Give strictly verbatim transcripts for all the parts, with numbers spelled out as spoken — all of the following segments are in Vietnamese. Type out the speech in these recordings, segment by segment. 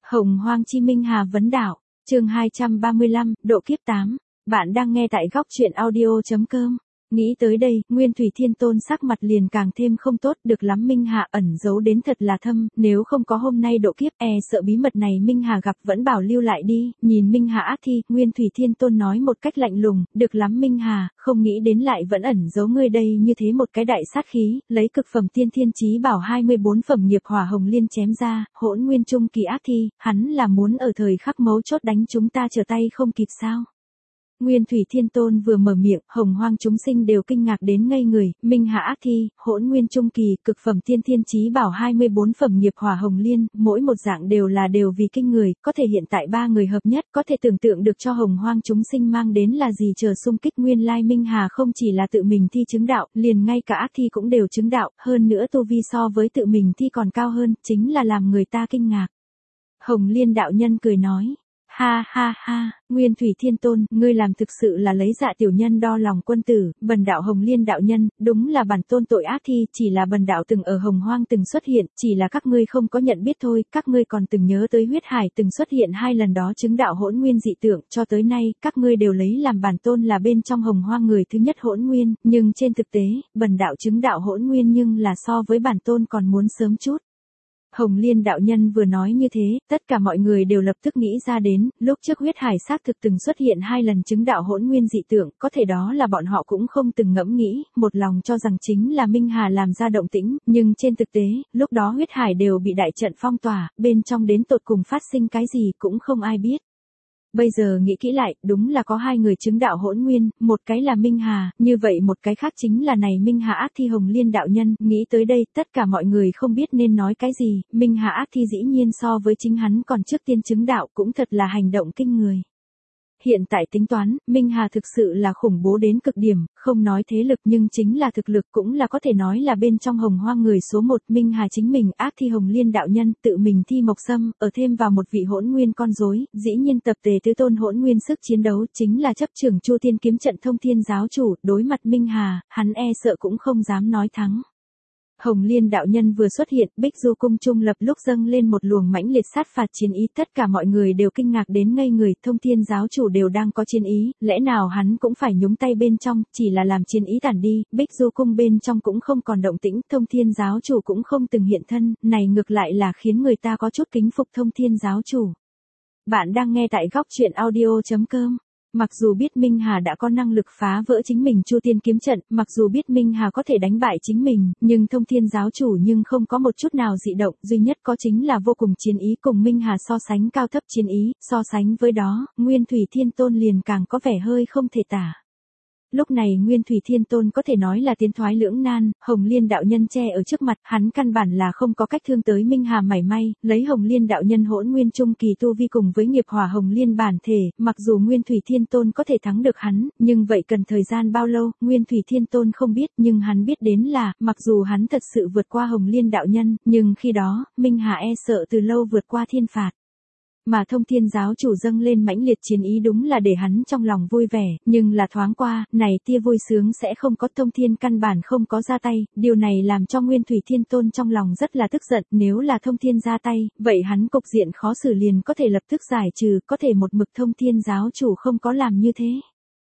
Hồng Hoang Chi Minh Hà vấn đạo, chương hai trăm ba mươi lăm, độ kiếp tám. Bạn đang nghe tại góc truyện audio.com. Nghĩ tới đây, Nguyên Thủy Thiên Tôn sắc mặt liền càng thêm không tốt, được lắm Minh Hà ẩn giấu đến thật là thâm, nếu không có hôm nay độ kiếp, e sợ bí mật này Minh Hà gặp vẫn bảo lưu lại đi. Nhìn Minh Hà ác thi, Nguyên Thủy Thiên Tôn nói một cách lạnh lùng, được lắm Minh Hà, không nghĩ đến lại vẫn ẩn giấu ngươi đây như thế một cái đại sát khí, lấy cực phẩm tiên thiên chí bảo hai mươi bốn phẩm nghiệp hỏa hồng liên chém ra, hỗn nguyên trung kỳ ác thi, hắn là muốn ở thời khắc mấu chốt đánh chúng ta trở tay không kịp sao? Nguyên Thủy Thiên Tôn vừa mở miệng, hồng hoang chúng sinh đều kinh ngạc đến ngây người, Minh Hà ác thi, hỗn nguyên trung kỳ, cực phẩm tiên thiên chí bảo hai mươi bốn phẩm nghiệp hỏa hồng liên, mỗi một dạng đều là đều vì kinh người, có thể hiện tại ba người hợp nhất, có thể tưởng tượng được cho hồng hoang chúng sinh mang đến là gì chờ xung kích. Nguyên lai Minh Hà không chỉ là tự mình thi chứng đạo, liền ngay cả ác thi cũng đều chứng đạo, hơn nữa tu vi so với tự mình thi còn cao hơn, chính là làm người ta kinh ngạc. Hồng Liên đạo nhân cười nói. Ha ha ha, Nguyên Thủy Thiên Tôn, ngươi làm thực sự là lấy dạ tiểu nhân đo lòng quân tử, bần đạo Hồng Liên đạo nhân, đúng là bản tôn tội ác thi, chỉ là bần đạo từng ở hồng hoang từng xuất hiện, chỉ là các ngươi không có nhận biết thôi, các ngươi còn từng nhớ tới huyết hải từng xuất hiện hai lần đó chứng đạo hỗn nguyên dị tượng, cho tới nay, các ngươi đều lấy làm bản tôn là bên trong hồng hoang người thứ nhất hỗn nguyên, nhưng trên thực tế, bần đạo chứng đạo hỗn nguyên nhưng là so với bản tôn còn muốn sớm chút. Hồng Liên đạo nhân vừa nói như thế, tất cả mọi người đều lập tức nghĩ ra đến, lúc trước huyết hải xác thực từng xuất hiện hai lần chứng đạo hỗn nguyên dị tượng, có thể đó là bọn họ cũng không từng ngẫm nghĩ, một lòng cho rằng chính là Minh Hà làm ra động tĩnh, nhưng trên thực tế, lúc đó huyết hải đều bị đại trận phong tỏa, bên trong đến tột cùng phát sinh cái gì cũng không ai biết. Bây giờ nghĩ kỹ lại, đúng là có hai người chứng đạo hỗn nguyên, một cái là Minh Hà, như vậy một cái khác chính là này Minh Hà ác thi Hồng Liên đạo nhân, nghĩ tới đây, tất cả mọi người không biết nên nói cái gì, Minh Hà ác thi dĩ nhiên so với chính hắn còn trước tiên chứng đạo cũng thật là hành động kinh người. Hiện tại tính toán, Minh Hà thực sự là khủng bố đến cực điểm, không nói thế lực nhưng chính là thực lực cũng là có thể nói là bên trong hồng hoang người số một. Minh Hà chính mình ác thi Hồng Liên đạo nhân, tự mình thi mộc sâm, ở thêm vào một vị hỗn nguyên con rối, dĩ nhiên tập tề tứ tôn hỗn nguyên sức chiến đấu, chính là chấp trưởng Chu Thiên kiếm trận thông thiên giáo chủ, đối mặt Minh Hà, hắn e sợ cũng không dám nói thắng. Hồng Liên đạo nhân vừa xuất hiện, Bích Du cung trung lập lúc dâng lên một luồng mãnh liệt sát phạt chiến ý, tất cả mọi người đều kinh ngạc đến ngây người, thông thiên giáo chủ đều đang có chiến ý, lẽ nào hắn cũng phải nhúng tay bên trong, chỉ là làm chiến ý tản đi, Bích Du cung bên trong cũng không còn động tĩnh, thông thiên giáo chủ cũng không từng hiện thân, này ngược lại là khiến người ta có chút kính phục thông thiên giáo chủ. Bạn đang nghe tại góc truyện audio.com. Mặc dù biết Minh Hà đã có năng lực phá vỡ chính mình Chu Thiên kiếm trận, mặc dù biết Minh Hà có thể đánh bại chính mình, nhưng thông thiên giáo chủ nhưng không có một chút nào dị động, duy nhất có chính là vô cùng chiến ý cùng Minh Hà so sánh cao thấp chiến ý, so sánh với đó, Nguyên Thủy Thiên Tôn liền càng có vẻ hơi không thể tả. Lúc này Nguyên Thủy Thiên Tôn có thể nói là tiến thoái lưỡng nan, Hồng Liên đạo nhân che ở trước mặt, hắn căn bản là không có cách thương tới Minh Hà mảy may, lấy Hồng Liên đạo nhân hỗn nguyên trung kỳ tu vi cùng với nghiệp hỏa Hồng Liên bản thể, mặc dù Nguyên Thủy Thiên Tôn có thể thắng được hắn, nhưng vậy cần thời gian bao lâu, Nguyên Thủy Thiên Tôn không biết, nhưng hắn biết đến là, mặc dù hắn thật sự vượt qua Hồng Liên đạo nhân, nhưng khi đó, Minh Hà e sợ từ lâu vượt qua thiên phạt. Mà thông thiên giáo chủ dâng lên mãnh liệt chiến ý đúng là để hắn trong lòng vui vẻ, nhưng là thoáng qua, này tia vui sướng sẽ không có, thông thiên căn bản không có ra tay, điều này làm cho Nguyên Thủy Thiên Tôn trong lòng rất là tức giận, nếu là thông thiên ra tay, vậy hắn cục diện khó xử liền có thể lập tức giải trừ, có thể một mực thông thiên giáo chủ không có làm như thế.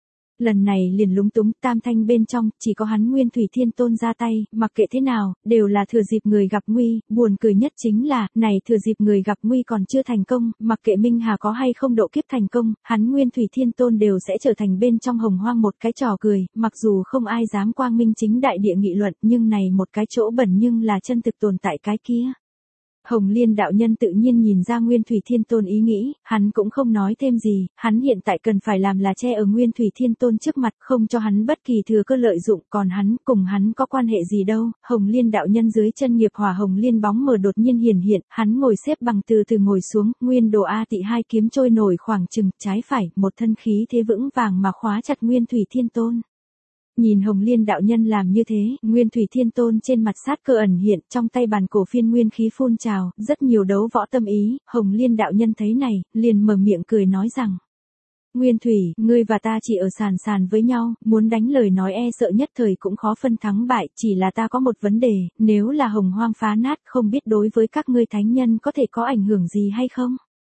Lần này liền lúng túng, tam thanh bên trong, chỉ có hắn Nguyên Thủy Thiên Tôn ra tay, mặc kệ thế nào, đều là thừa dịp người gặp nguy, buồn cười nhất chính là, này thừa dịp người gặp nguy còn chưa thành công, mặc kệ Minh Hà có hay không độ kiếp thành công, hắn Nguyên Thủy Thiên Tôn đều sẽ trở thành bên trong hồng hoang một cái trò cười, mặc dù không ai dám quang minh chính đại địa nghị luận, nhưng này một cái chỗ bẩn nhưng là chân thực tồn tại cái kia. Hồng Liên đạo nhân tự nhiên nhìn ra Nguyên Thủy Thiên Tôn ý nghĩ, hắn cũng không nói thêm gì, hắn hiện tại cần phải làm là che ở Nguyên Thủy Thiên Tôn trước mặt, không cho hắn bất kỳ thừa cơ lợi dụng, còn hắn, cùng hắn có quan hệ gì đâu. Hồng Liên đạo nhân dưới chân nghiệp hỏa Hồng Liên bóng mờ đột nhiên hiển hiện, hắn ngồi xếp bằng từ từ ngồi xuống, Nguyên Đồ A Tị hai kiếm trôi nổi khoảng chừng, trái phải, một thân khí thế vững vàng mà khóa chặt Nguyên Thủy Thiên Tôn. Nhìn Hồng Liên đạo nhân làm như thế, Nguyên Thủy Thiên Tôn trên mặt sát cơ ẩn hiện, trong tay bàn cổ phiên nguyên khí phun trào, rất nhiều đấu võ tâm ý, Hồng Liên đạo nhân thấy này, liền mở miệng cười nói rằng: Nguyên Thủy, ngươi và ta chỉ ở sàn sàn với nhau, muốn đánh lời nói e sợ nhất thời cũng khó phân thắng bại, chỉ là ta có một vấn đề, nếu là hồng hoang phá nát không biết đối với các ngươi thánh nhân có thể có ảnh hưởng gì hay không?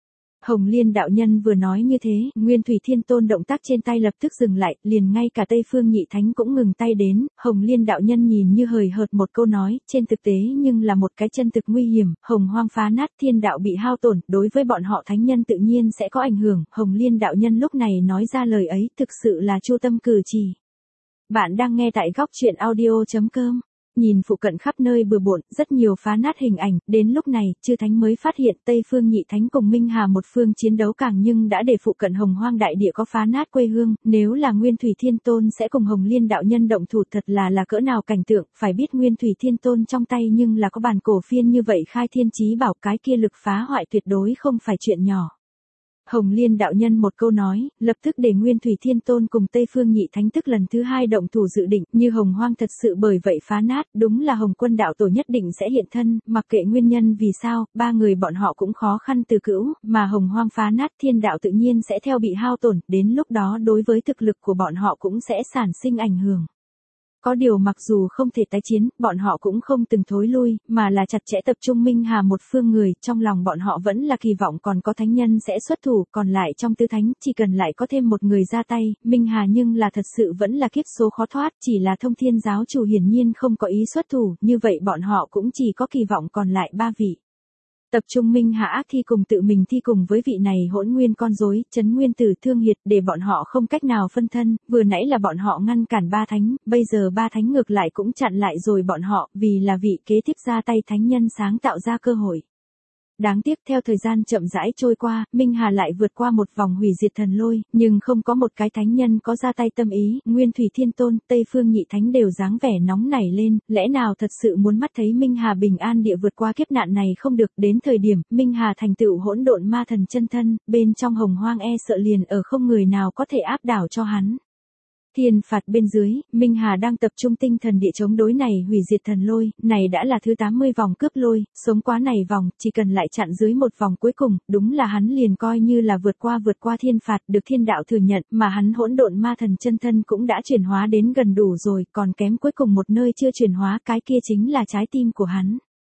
Hồng Liên đạo nhân vừa nói như thế, Nguyên Thủy Thiên Tôn động tác trên tay lập tức dừng lại, liền ngay cả Tây Phương Nhị Thánh cũng ngừng tay đến, Hồng Liên đạo nhân nhìn như hời hợt một câu nói, trên thực tế nhưng là một cái chân thực nguy hiểm, hồng hoang phá nát, thiên đạo bị hao tổn, đối với bọn họ thánh nhân tự nhiên sẽ có ảnh hưởng, Hồng Liên đạo nhân lúc này nói ra lời ấy, thực sự là chu tâm cử chỉ. Bạn đang nghe tại góc truyện audio chấm com. Nhìn phụ cận khắp nơi bừa bộn, rất nhiều phá nát hình ảnh, đến lúc này, chư thánh mới phát hiện Tây Phương Nhị Thánh cùng Minh Hà một phương chiến đấu càng nhưng đã để phụ cận hồng hoang đại địa có phá nát quê hương, nếu là Nguyên Thủy Thiên Tôn sẽ cùng Hồng Liên đạo nhân động thủ thật là là cỡ nào cảnh tượng, phải biết Nguyên Thủy Thiên Tôn trong tay nhưng là có bản cổ phiên như vậy khai thiên chí bảo, cái kia lực phá hoại tuyệt đối không phải chuyện nhỏ. Hồng Liên đạo nhân một câu nói, lập tức để Nguyên Thủy Thiên Tôn cùng Tây Phương Nhị Thánh tức lần thứ hai động thủ dự định, như hồng hoang thật sự bởi vậy phá nát, đúng là Hồng Quân đạo tổ nhất định sẽ hiện thân, mặc kệ nguyên nhân vì sao, ba người bọn họ cũng khó khăn từ cữu, mà hồng hoang phá nát, thiên đạo tự nhiên sẽ theo bị hao tổn, đến lúc đó đối với thực lực của bọn họ cũng sẽ sản sinh ảnh hưởng. Có điều mặc dù không thể tái chiến, bọn họ cũng không từng thối lui, mà là chặt chẽ tập trung Minh Hà một phương người, trong lòng bọn họ vẫn là kỳ vọng còn có thánh nhân sẽ xuất thủ, còn lại trong tứ thánh, chỉ cần lại có thêm một người ra tay, Minh Hà nhưng là thật sự vẫn là kiếp số khó thoát, chỉ là Thông Thiên giáo chủ hiển nhiên không có ý xuất thủ, như vậy bọn họ cũng chỉ có kỳ vọng còn lại ba vị. Tập trung Minh Hà ác thi cùng tự mình thi cùng với vị này hỗn nguyên con rối, Chấn Nguyên Tử Thương Hiệt, để bọn họ không cách nào phân thân, vừa nãy là bọn họ ngăn cản ba thánh, bây giờ ba thánh ngược lại cũng chặn lại rồi bọn họ, vì là vị kế tiếp ra tay thánh nhân sáng tạo ra cơ hội. Đáng tiếc theo thời gian chậm rãi trôi qua, Minh Hà lại vượt qua một vòng hủy diệt thần lôi, nhưng không có một cái thánh nhân có ra tay tâm ý, Nguyên Thủy Thiên Tôn, Tây Phương Nhị Thánh đều dáng vẻ nóng nảy lên, lẽ nào thật sự muốn mắt thấy Minh Hà bình an địa vượt qua kiếp nạn này không được, đến thời điểm, Minh Hà thành tựu hỗn độn ma thần chân thân, bên trong hồng hoang e sợ liền ở không người nào có thể áp đảo cho hắn. Thiên phạt bên dưới, Minh Hà đang tập trung tinh thần địa chống đối này hủy diệt thần lôi, này đã là thứ tám mươi vòng cướp lôi, sống quá này vòng, chỉ cần lại chặn dưới một vòng cuối cùng, đúng là hắn liền coi như là vượt qua vượt qua thiên phạt, được thiên đạo thừa nhận, mà hắn hỗn độn ma thần chân thân cũng đã chuyển hóa đến gần đủ rồi, còn kém cuối cùng một nơi chưa chuyển hóa, cái kia chính là trái tim của hắn.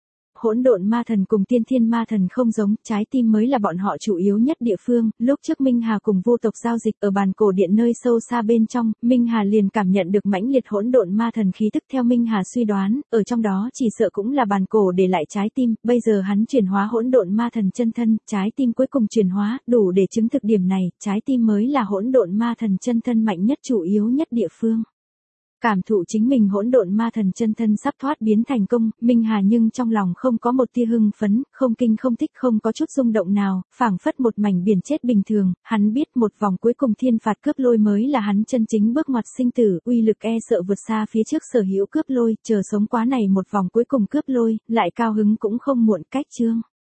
Hỗn độn ma thần cùng tiên thiên ma thần không giống, trái tim mới là bọn họ chủ yếu nhất địa phương, lúc trước Minh Hà cùng vô tộc giao dịch ở bàn cổ điện nơi sâu xa bên trong, Minh Hà liền cảm nhận được mãnh liệt hỗn độn ma thần khí tức theo Minh Hà suy đoán, ở trong đó chỉ sợ cũng là bàn cổ để lại trái tim, bây giờ hắn chuyển hóa hỗn độn ma thần chân thân, trái tim cuối cùng chuyển hóa, đủ để chứng thực điểm này, trái tim mới là hỗn độn ma thần chân thân mạnh nhất chủ yếu nhất địa phương. Cảm thụ chính mình hỗn độn ma thần chân thân sắp thoát biến thành công, Minh Hà nhưng trong lòng không có một tia hưng phấn, không kinh không thích, không có chút rung động nào, phảng phất một mảnh biển chết bình thường, hắn biết một vòng cuối cùng thiên phạt cướp lôi mới là hắn chân chính bước ngoặt sinh tử, uy lực e sợ vượt xa phía trước sở hữu cướp lôi, chờ sống quá này một vòng cuối cùng cướp lôi, lại cao hứng cũng không muộn, cách chương.